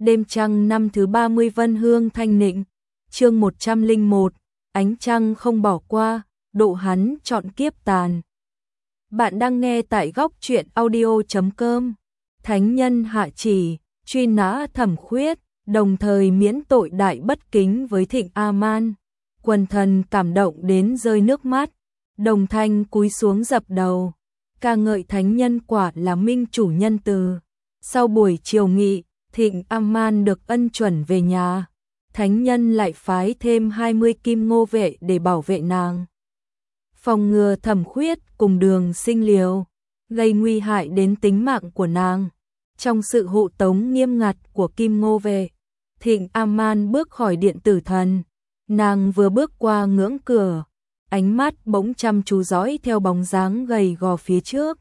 Đêm trăng năm thứ 30 Vân Hương Thanh Nịnh, chương 101, ánh trăng không bỏ qua, độ hắn chọn kiếp tàn. Bạn đang nghe tại góc truyện audio.com. Thánh nhân hạ chỉ, truy nã Thẩm Khuyết, đồng thời miễn tội đại bất kính với Thịnh A-man. Quần thần cảm động đến rơi nước mắt, đồng thanh cúi xuống dập đầu, ca ngợi thánh nhân quả là minh chủ nhân từ. Sau buổi chiều nghị, Thịnh A-man được ân chuẩn về nhà, thánh nhân lại phái thêm 20 kim ngô vệ để bảo vệ nàng, phòng ngừa Thẩm Khuyết cùng Đường Sinh liều, gây nguy hại đến tính mạng của nàng. Trong sự hộ tống nghiêm ngặt của kim ngô vệ, Thịnh A-man bước khỏi điện tử thần. Nàng vừa bước qua ngưỡng cửa, ánh mắt bỗng chăm chú dõi theo bóng dáng gầy gò phía trước.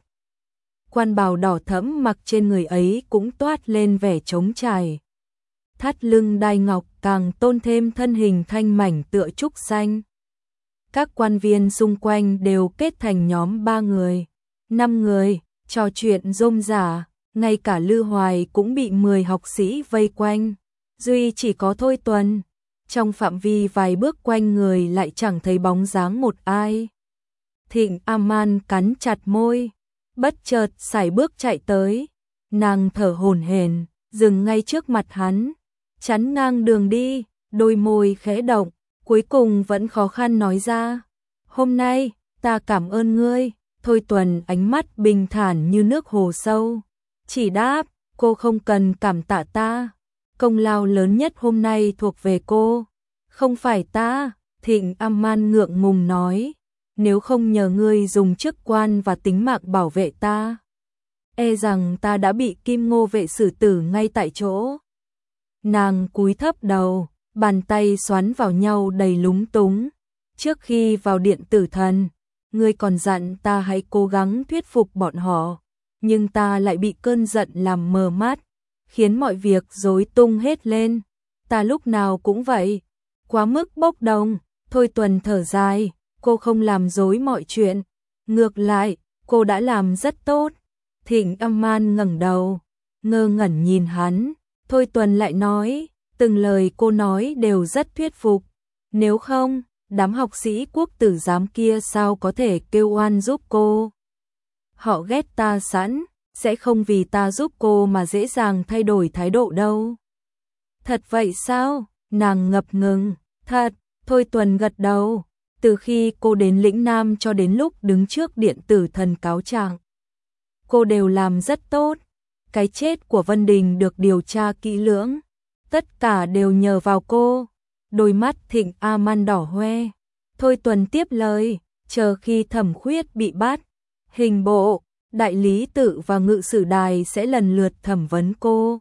Quan bào đỏ thẫm mặc trên người ấy cũng toát lên vẻ trống trải. Thắt lưng đai ngọc càng tôn thêm thân hình thanh mảnh tựa trúc xanh. Các quan viên xung quanh đều kết thành nhóm 3 người, 5 người, trò chuyện rôm rả, ngay cả Lư Hoài cũng bị 10 học sĩ vây quanh. Duy chỉ có Thôi Tuần, trong phạm vi vài bước quanh người lại chẳng thấy bóng dáng một ai. Thịnh A-man cắn chặt môi, bất chợt sải bước chạy tới, nàng thở hổn hển, dừng ngay trước mặt hắn, chắn ngang đường đi, đôi môi khẽ động, cuối cùng vẫn khó khăn nói ra, "Hôm nay, ta cảm ơn ngươi." Thôi Tuần ánh mắt bình thản như nước hồ sâu, chỉ đáp, "Cô không cần cảm tạ ta, công lao lớn nhất hôm nay thuộc về cô, không phải ta." Thịnh A-man ngượng ngùng nói, "Nếu không nhờ ngươi dùng chức quan và tính mạng bảo vệ ta, e rằng ta đã bị kim ngô vệ xử tử ngay tại chỗ." Nàng cúi thấp đầu, bàn tay xoắn vào nhau đầy lúng túng. "Trước khi vào điện tử thần, ngươi còn dặn ta hãy cố gắng thuyết phục bọn họ, nhưng ta lại bị cơn giận làm mờ mắt, khiến mọi việc rối tung hết lên. Ta lúc nào cũng vậy, quá mức bốc đồng." Thôi Tuần thở dài, "Cô không làm rối mọi chuyện, ngược lại, cô đã làm rất tốt." Thịnh A-man ngẩng đầu, ngơ ngẩn nhìn hắn. Thôi Tuần lại nói, "Từng lời cô nói đều rất thuyết phục, nếu không, đám học sĩ quốc tử giám kia sao có thể kêu oan giúp cô? Họ ghét ta sẵn, sẽ không vì ta giúp cô mà dễ dàng thay đổi thái độ đâu." "Thật vậy sao?" Nàng ngập ngừng. "Thật." Thôi Tuần gật đầu. "Từ khi cô đến lĩnh Nam cho đến lúc đứng trước điện tử thần cáo trạng, cô đều làm rất tốt. Cái chết của Vân Đình được điều tra kỹ lưỡng, tất cả đều nhờ vào cô." Đôi mắt Thịnh A-man đỏ hoe. Thôi Tuần tiếp lời, "Chờ khi Thẩm Khuyết bị bắt, hình bộ, đại lý tự và ngự sử đài sẽ lần lượt thẩm vấn cô.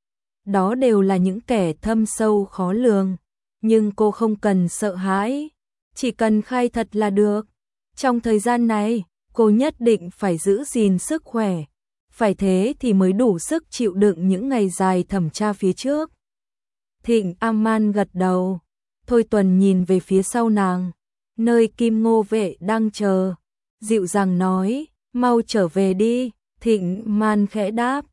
Đó đều là những kẻ thâm sâu khó lường, nhưng cô không cần sợ hãi, chỉ cần khai thật là được. Trong thời gian này, cô nhất định phải giữ gìn sức khỏe, phải thế thì mới đủ sức chịu đựng những ngày dài thẩm tra phía trước." Thịnh A-man gật đầu. Thôi Tuần nhìn về phía sau nàng, nơi kim ngô vệ đang chờ, dịu dàng nói, "Mau trở về đi." Thịnh A-man khẽ đáp,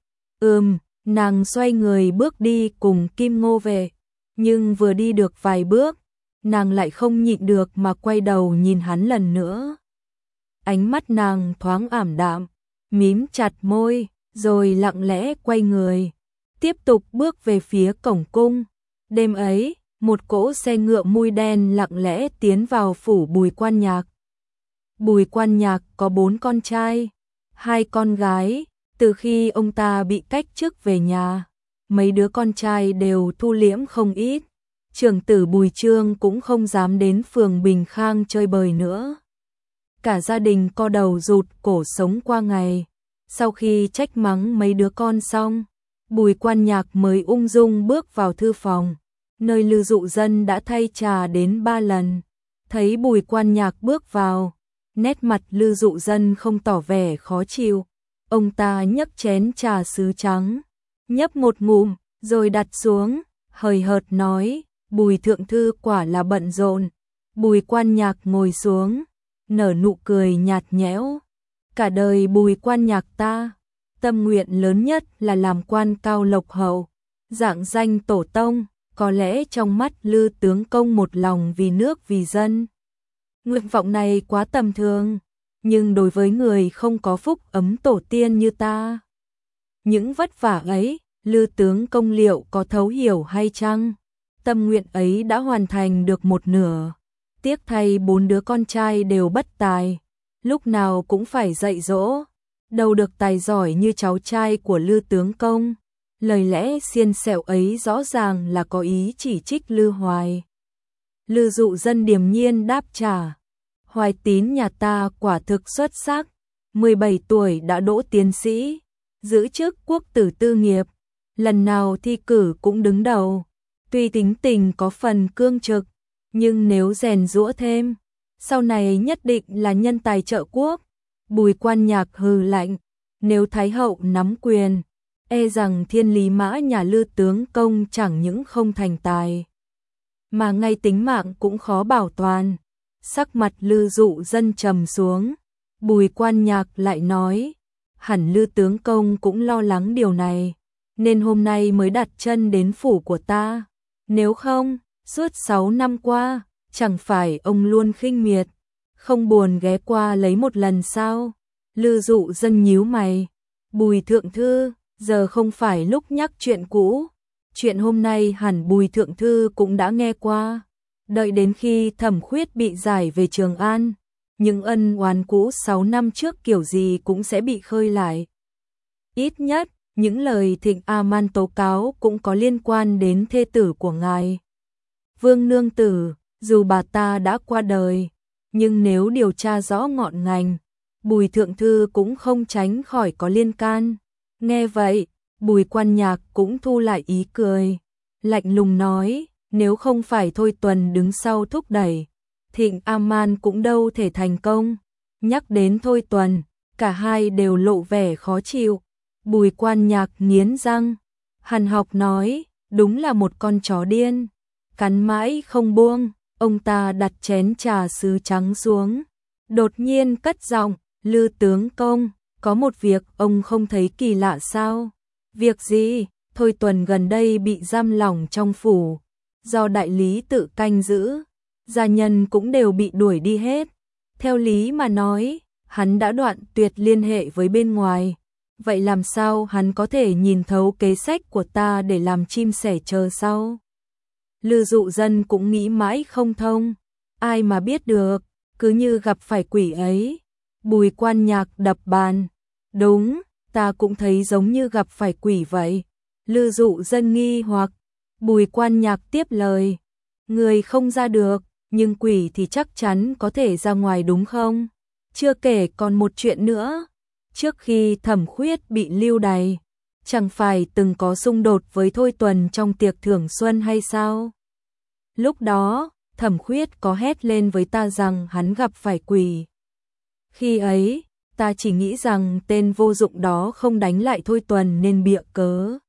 Nàng xoay người bước đi cùng kim ngô vệ, nhưng vừa đi được vài bước, nàng lại không nhịn được mà quay đầu nhìn hắn lần nữa. Ánh mắt nàng thoáng ảm đạm, mím chặt môi, rồi lặng lẽ quay người, tiếp tục bước về phía cổng cung. Đêm ấy, một cỗ xe ngựa mui đen lặng lẽ tiến vào phủ Bùi Quan Nhạc. Bùi Quan Nhạc có 4 con trai, 2 con gái. Từ khi ông ta bị cách chức về nhà, mấy đứa con trai đều thu liễm không ít. Trưởng tử Bùi Trương cũng không dám đến phường Bình Khang chơi bời nữa. Cả gia đình co đầu rụt cổ sống qua ngày. Sau khi trách mắng mấy đứa con xong, Bùi Quan Nhạc mới ung dung bước vào thư phòng, nơi Lư Dụ Dân đã thay trà đến 3 lần. Thấy Bùi Quan Nhạc bước vào, nét mặt Lư Dụ Dân không tỏ vẻ khó chịu. Ông ta nhấc chén trà sứ trắng, nhấp một ngụm, rồi đặt xuống, hời hợt nói, "Bùi thượng thư quả là bận rộn." Bùi Quan Nhạc ngồi xuống, nở nụ cười nhạt nhẽo. "Cả đời Bùi Quan Nhạc ta, tâm nguyện lớn nhất là làm quan cao lộc hậu, dạng danh tổ tông, có lẽ trong mắt Lư tướng công một lòng vì nước vì dân. Nguyện vọng này quá tầm thường, nhưng đối với người không có phúc ấm tổ tiên như ta, những vất vả ấy, Lư tướng công liệu có thấu hiểu hay chăng? Tâm nguyện ấy đã hoàn thành được một nửa. Tiếc thay 4 đứa con trai đều bất tài, lúc nào cũng phải dạy dỗ, đâu được tài giỏi như cháu trai của Lư tướng công. Lời lẽ xiên xẹo ấy rõ ràng là có ý chỉ trích Lư Hoài. Lư Dụ Dân điềm nhiên đáp trả, Hoài Tín nhà ta quả thực xuất sắc, 17 tuổi đã đỗ tiến sĩ, giữ chức quốc tử tư nghiệp, lần nào thi cử cũng đứng đầu. Tuy tính tình có phần cương trực, nhưng nếu rèn giũa thêm, sau này nhất định là nhân tài trợ quốc. Bùi Quan Nhạc hừ lạnh, nếu Thái hậu nắm quyền, e rằng thiên lý mã nhà Lư tướng công chẳng những không thành tài, mà ngay tính mạng cũng khó bảo toàn. Sắc mặt Lư Dụ Dân trầm xuống, Bùi Quan Nhạc lại nói, hẳn Lư tướng công cũng lo lắng điều này, nên hôm nay mới đặt chân đến phủ của ta. Nếu không, suốt 6 năm qua, chẳng phải ông luôn khinh miệt, không buồn ghé qua lấy một lần sao? Lư Dụ Dân nhíu mày, Bùi thượng thư, giờ không phải lúc nhắc chuyện cũ, chuyện hôm nay hẳn Bùi thượng thư cũng đã nghe qua. Đợi đến khi Thẩm Khuyết bị giải về Trường An, những ân oán cũ 6 năm trước kiểu gì cũng sẽ bị khơi lại. Ít nhất, những lời Thịnh A-man tố cáo cũng có liên quan đến thê tử của ngài, Vương Nương Tử. Dù bà ta đã qua đời, nhưng nếu điều tra rõ ngọn ngành, Bùi thượng thư cũng không tránh khỏi có liên can. Nghe vậy, Bùi Quan Nhạc cũng thu lại ý cười, lạnh lùng nói, nếu không phải Thôi Tuần đứng sau thúc đẩy, Thịnh A-man cũng đâu thể thành công. Nhắc đến Thôi Tuần, cả hai đều lộ vẻ khó chịu. Bùi Quan Nhạc nghiến răng, hằn học nói, đúng là một con chó điên, cắn mãi không buông. Ông ta đặt chén trà sứ trắng xuống, đột nhiên cất giọng, Lư tướng công, có một việc ông không thấy kỳ lạ sao? Việc gì? Thôi Tuần gần đây bị giam lỏng trong phủ, do đại lý tự canh giữ, gia nhân cũng đều bị đuổi đi hết. Theo lý mà nói, hắn đã đoạn tuyệt liên hệ với bên ngoài, vậy làm sao hắn có thể nhìn thấu kế sách của ta để làm chim sẻ chờ sau? Lư Dụ Dân cũng nghĩ mãi không thông, ai mà biết được, cứ như gặp phải quỷ ấy. Bùi Quan Nhạc đập bàn, đúng, ta cũng thấy giống như gặp phải quỷ vậy. Lư Dụ Dân nghi hoặc, Bùi Quan Nhạc tiếp lời, người không ra được, nhưng quỷ thì chắc chắn có thể ra ngoài đúng không? Chưa kể còn một chuyện nữa, trước khi Thẩm Khuyết bị lưu đày, chẳng phải từng có xung đột với Thôi Tuần trong tiệc thưởng xuân hay sao? Lúc đó, Thẩm Khuyết có hét lên với ta rằng hắn gặp phải quỷ. Khi ấy, ta chỉ nghĩ rằng tên vô dụng đó không đánh lại Thôi Tuần nên bịa cớ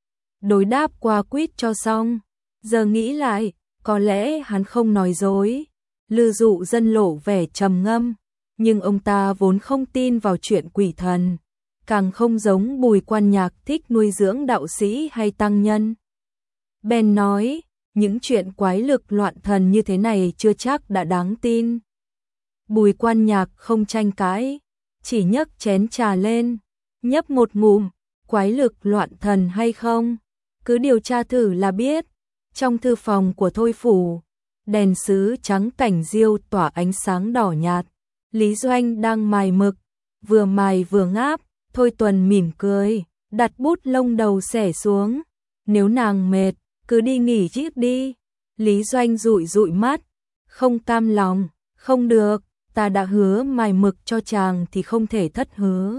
đối đáp qua quýt cho xong. Giờ nghĩ lại, có lẽ hắn không nói dối. Lư Dụ Dân lộ vẻ trầm ngâm, nhưng ông ta vốn không tin vào chuyện quỷ thần, càng không giống Bùi Quan Nhạc thích nuôi dưỡng đạo sĩ hay tăng nhân. Bèn nói, những chuyện quái lực loạn thần như thế này chưa chắc đã đáng tin. Bùi Quan Nhạc không tranh cãi, chỉ nhấc chén trà lên, nhấp một ngụm, quái lực loạn thần hay không, cứ điều tra thử là biết. Trong thư phòng của Thôi phủ, đèn sứ trắng cảnh diêu tỏa ánh sáng đỏ nhạt, Lý Doanh đang mài mực, vừa mài vừa ngáp. Thôi Tuần mỉm cười, đặt bút lông đầu xẻ xuống, nếu nàng mệt, cứ đi nghỉ trước đi. Lý Doanh dụi dụi mắt, không cam lòng, không được, ta đã hứa mài mực cho chàng thì không thể thất hứa.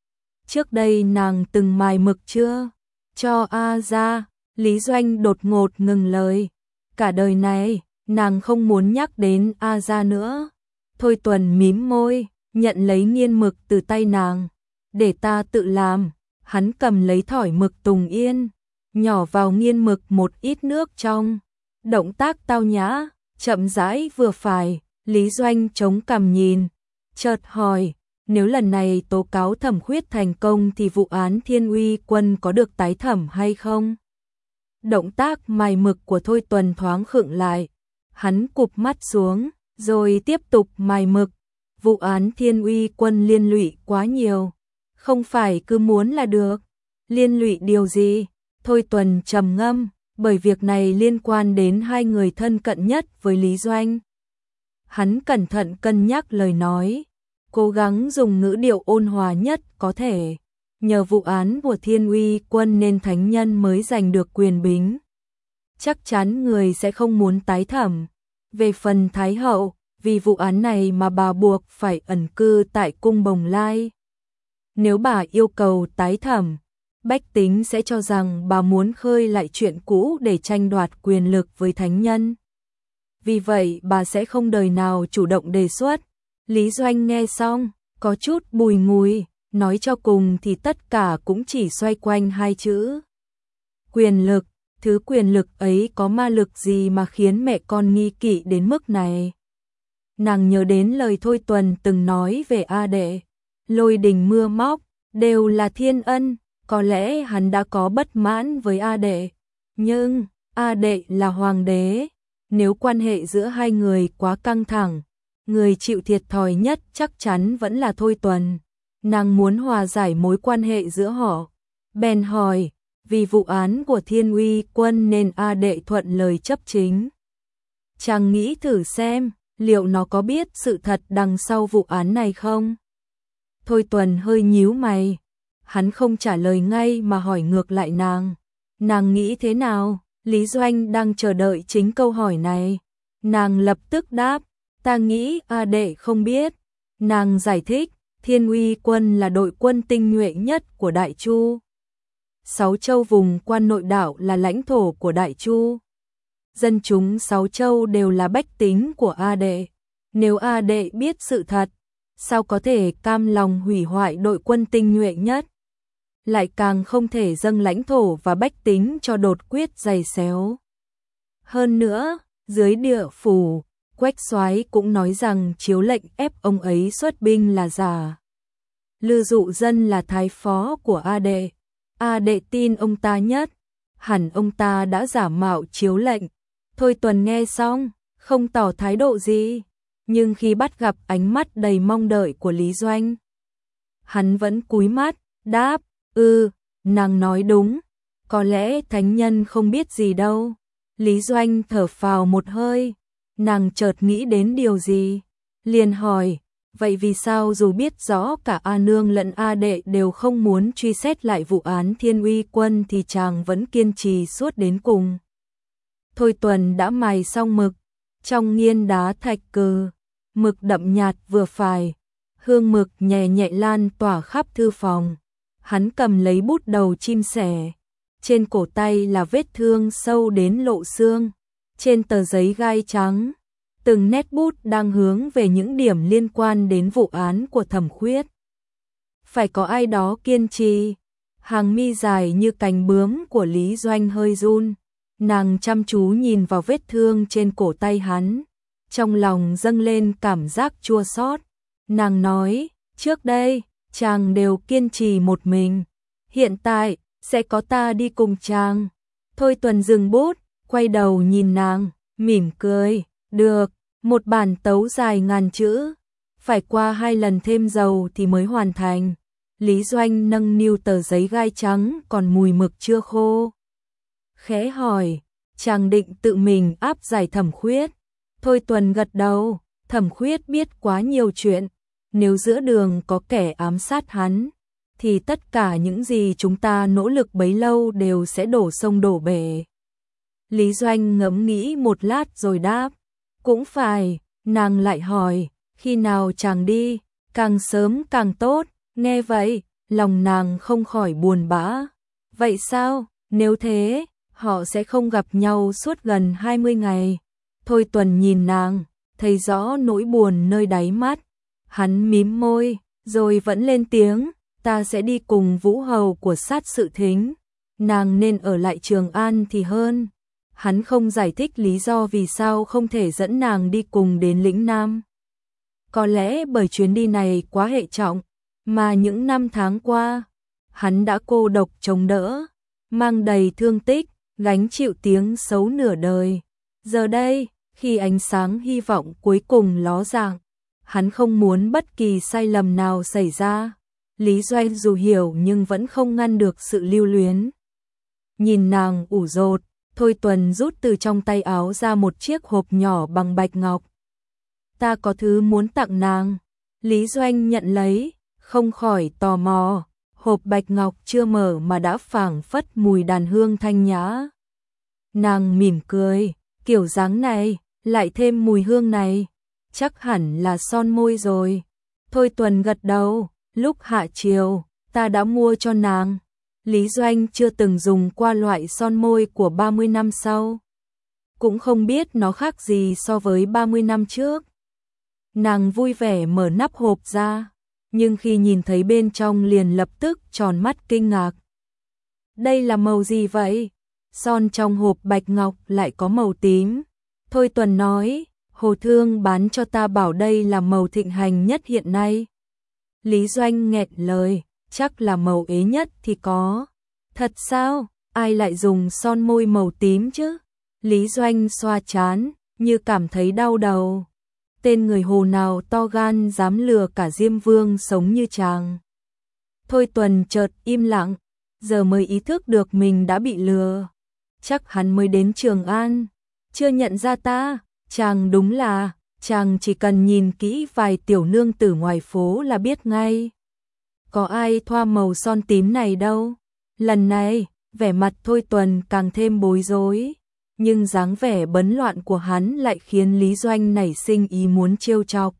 Trước đây nàng từng mài mực chưa? Cho A ra. Lý Doanh đột ngột ngừng lời, cả đời này, nàng không muốn nhắc đến A ra nữa. Thôi Tuần mím môi, nhận lấy nghiên mực từ tay nàng, để ta tự làm. Hắn cầm lấy thỏi mực Tùng Yên, nhỏ vào nghiên mực một ít nước trong, động tác tao nhã, chậm rãi vừa phải. Lý Doanh chống cằm nhìn, chợt hỏi, nếu lần này tố cáo Thẩm Khuyết thành công thì vụ án Thiên Uy Quân có được tái thẩm hay không? Động tác mài mực của Thôi Tuần thoáng khựng lại. Hắn cụp mắt xuống, rồi tiếp tục mài mực. Vụ án Thiên Uy Quân liên lụy quá nhiều. Không phải cứ muốn là được. Liên lụy điều gì? Thôi Tuần trầm ngâm, bởi việc này liên quan đến hai người thân cận nhất với Lý Doanh. Hắn cẩn thận cân nhắc lời nói, cố gắng dùng ngữ điệu ôn hòa nhất có thể. Nhờ vụ án của Thiên Uy Quân nên thánh nhân mới giành được quyền bính. Chắc chắn người sẽ không muốn tái thẩm. Về phần Thái hậu, vì vụ án này mà bà buộc phải ẩn cư tại cung Bồng Lai. Nếu bà yêu cầu tái thẩm, bách tính sẽ cho rằng bà muốn khơi lại chuyện cũ để tranh đoạt quyền lực với thánh nhân. Vì vậy bà sẽ không đời nào chủ động đề xuất. Lý Doanh nghe xong, có chút bùi ngùi, nói cho cùng thì tất cả cũng chỉ xoay quanh hai chữ. Quyền lực, thứ quyền lực ấy có ma lực gì mà khiến mẹ con nghi kỵ đến mức này. Nàng nhớ đến lời Thôi Tuần từng nói về A Đệ, lôi đình mưa móc, đều là thiên ân, có lẽ hắn đã có bất mãn với A Đệ. Nhưng, A Đệ là hoàng đế, nếu quan hệ giữa hai người quá căng thẳng, người chịu thiệt thòi nhất chắc chắn vẫn là Thôi Tuần. Nàng muốn hòa giải mối quan hệ giữa họ. Bèn hỏi, vì vụ án của Thiên Uy Quân nên A Đệ thuận lời chấp chính. Chàng nghĩ thử xem, liệu nó có biết sự thật đằng sau vụ án này không? Thôi Tuần hơi nhíu mày. Hắn không trả lời ngay mà hỏi ngược lại nàng. Nàng nghĩ thế nào? Lý Doanh đang chờ đợi chính câu hỏi này. Nàng lập tức đáp, ta nghĩ A Đệ không biết. Nàng giải thích, Thiên Uy Quân là đội quân tinh nhuệ nhất của Đại Chu. 6 châu vùng quan nội đảo là lãnh thổ của Đại Chu. Dân chúng 6 châu đều là bách tính của A Đệ. Nếu A Đệ biết sự thật, sao có thể cam lòng hủy hoại đội quân tinh nhuệ nhất? Lại càng không thể dâng lãnh thổ và bách tính cho đột quyết giày xéo. Hơn nữa, dưới địa phủ, Quách Soái cũng nói rằng chiếu lệnh ép ông ấy xuất binh là giả. Lư Dụ Dân là thái phó của A Đệ. A Đệ tin ông ta nhất, hẳn ông ta đã giả mạo chiếu lệnh. Thôi Tuần nghe xong, không tỏ thái độ gì, nhưng khi bắt gặp ánh mắt đầy mong đợi của Lý Doanh, hắn vẫn cúi mắt, đáp, nàng nói đúng, có lẽ thánh nhân không biết gì đâu. Lý Doanh thở phào một hơi, nàng chợt nghĩ đến điều gì, liền hỏi, vậy vì sao dù biết rõ cả A Nương lẫn A Đệ đều không muốn truy xét lại vụ án Thiên Uy Quân thì chàng vẫn kiên trì suốt đến cùng? Thôi Tuần đã mài xong mực, trong nghiên đá thạch cừ, mực đậm nhạt vừa phải, hương mực nhẹ nhẹ lan tỏa khắp thư phòng. Hắn cầm lấy bút đầu chim sẻ, trên cổ tay là vết thương sâu đến lộ xương, trên tờ giấy gai trắng, từng nét bút đang hướng về những điểm liên quan đến vụ án của Thẩm Khuyết. Phải có ai đó kiên trì. Hàng mi dài như cánh bướm của Lý Doanh hơi run, nàng chăm chú nhìn vào vết thương trên cổ tay hắn, trong lòng dâng lên cảm giác chua xót. Nàng nói, trước đây, chàng đều kiên trì một mình, hiện tại, sẽ có ta đi cùng chàng. Thôi Tuần dừng bút, quay đầu nhìn nàng, mỉm cười, được, một bản tấu dài ngàn chữ, phải qua 2 lần thêm dầu thì mới hoàn thành. Lý Doanh nâng niu tờ giấy gai trắng còn mùi mực chưa khô. Khẽ hỏi, chàng định tự mình áp giải Thẩm Khuyết? Thôi Tuần gật đầu, Thẩm Khuyết biết quá nhiều chuyện, nếu giữa đường có kẻ ám sát hắn, thì tất cả những gì chúng ta nỗ lực bấy lâu đều sẽ đổ sông đổ bể. Lý Doanh ngẫm nghĩ một lát rồi đáp, cũng phải. Nàng lại hỏi, khi nào chàng đi? Càng sớm càng tốt. Nghe vậy, lòng nàng không khỏi buồn bã. Vậy sao, nếu thế, họ sẽ không gặp nhau suốt gần 20 ngày. Thôi Tuần nhìn nàng, thấy rõ nỗi buồn nơi đáy mắt. Hắn mím môi, rồi vẫn lên tiếng, ta sẽ đi cùng Vũ Hầu của Sát Sự Thính. Nàng nên ở lại Trường An thì hơn. Hắn không giải thích lý do vì sao không thể dẫn nàng đi cùng đến lĩnh Nam. Có lẽ bởi chuyến đi này quá hệ trọng, mà những năm tháng qua, hắn đã cô độc chống đỡ, mang đầy thương tích, gánh chịu tiếng xấu nửa đời. Giờ đây, khi ánh sáng hy vọng cuối cùng ló dạng, hắn không muốn bất kỳ sai lầm nào xảy ra. Lý Doanh dù hiểu nhưng vẫn không ngăn được sự lưu luyến. Nhìn nàng ủ rột, Thôi Tuần rút từ trong tay áo ra một chiếc hộp nhỏ bằng bạch ngọc. Ta có thứ muốn tặng nàng. Lý Doanh nhận lấy, không khỏi tò mò. Hộp bạch ngọc chưa mở mà đã phảng phất mùi đàn hương thanh nhã. Nàng mỉm cười, kiểu dáng này, lại thêm mùi hương này, chắc hẳn là son môi rồi. Thôi Tuần gật đầu, lúc hạ chiều, ta đã mua cho nàng. Lý Doanh chưa từng dùng qua loại son môi của 30 năm sau. Cũng không biết nó khác gì so với 30 năm trước. Nàng vui vẻ mở nắp hộp ra, nhưng khi nhìn thấy bên trong liền lập tức tròn mắt kinh ngạc. Đây là màu gì vậy? Son trong hộp bạch ngọc lại có màu tím. Thôi Tuần nói, Hồ Thương bán cho ta bảo đây là màu thịnh hành nhất hiện nay. Lý Doanh nghẹn lời, chắc là màu ế nhất thì có. Thật sao? Ai lại dùng son môi màu tím chứ? Lý Doanh xoa trán, như cảm thấy đau đầu. Tên người Hồ nào to gan dám lừa cả Diêm Vương sống như chàng. Thôi Tuần chợt im lặng, giờ mới ý thức được mình đã bị lừa. Chắc hắn mới đến Trường An, chưa nhận ra ta. Chàng đúng là, chàng chỉ cần nhìn kỹ vài tiểu nương tử ngoài phố là biết ngay. Có ai thoa màu son tím này đâu. Lần này, vẻ mặt Thôi Tuần càng thêm bối rối, nhưng dáng vẻ bấn loạn của hắn lại khiến Lý Doanh nảy sinh ý muốn trêu chọc.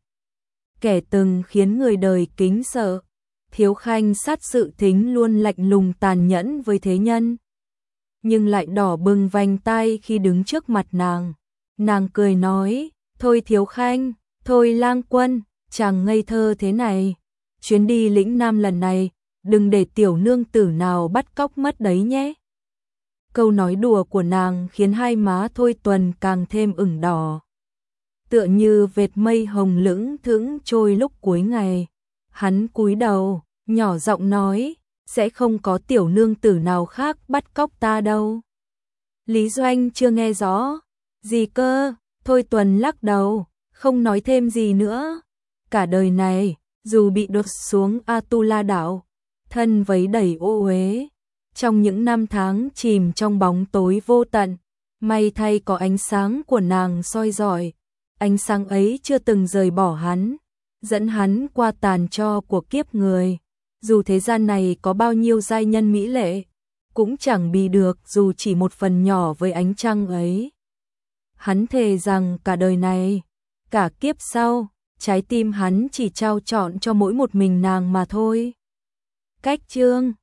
Kẻ từng khiến người đời kính sợ, Thiếu Khanh sát sự thính luôn lạnh lùng tàn nhẫn với thế nhân, nhưng lại đỏ bừng vành tai khi đứng trước mặt nàng. Nàng cười nói, thôi Thiếu Khanh, thôi lang quân, chàng ngây thơ thế này. Chuyến đi lĩnh Nam lần này, đừng để tiểu nương tử nào bắt cóc mất đấy nhé. Câu nói đùa của nàng khiến hai má Thôi Tuần càng thêm ửng đỏ. Tựa như vệt mây hồng lững thững trôi lúc cuối ngày. Hắn cúi đầu, nhỏ giọng nói, sẽ không có tiểu nương tử nào khác bắt cóc ta đâu. Lý Doanh chưa nghe rõ. Gì cơ? Thôi Tuần lắc đầu, không nói thêm gì nữa. Cả đời này, dù bị đột xuống Atula đảo, thân vấy đầy ô uế, trong những năm tháng chìm trong bóng tối vô tận, may thay có ánh sáng của nàng soi rọi. Ánh sáng ấy chưa từng rời bỏ hắn, dẫn hắn qua tàn tro của kiếp người. Dù thế gian này có bao nhiêu giai nhân mỹ lệ, cũng chẳng bì được dù chỉ một phần nhỏ với ánh trăng ấy. Hắn thề rằng cả đời này, cả kiếp sau, trái tim hắn chỉ trao trọn cho mỗi một mình nàng mà thôi. Cách chương